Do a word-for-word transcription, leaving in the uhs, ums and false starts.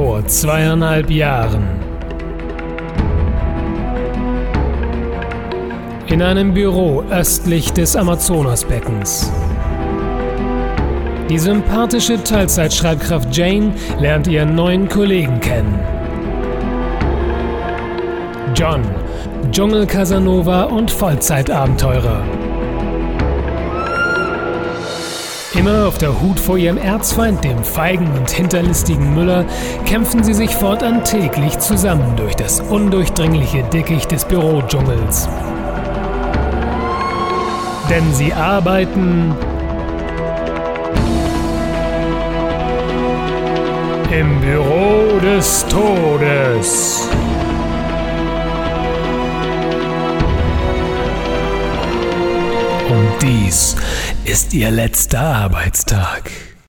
Vor zweieinhalb Jahren. In einem Büro östlich des Amazonasbeckens. Die sympathische Teilzeitschreibkraft Jane lernt ihren neuen Kollegen kennen. John, Dschungel-Casanova und Vollzeitabenteurer. Immer auf der Hut vor ihrem Erzfeind, dem feigen und hinterlistigen Müller, kämpfen sie sich fortan täglich zusammen durch das undurchdringliche Dickicht des Bürodschungels. Denn sie arbeiten im Büro des Todes. Und dies ist ihr letzter Arbeitstag.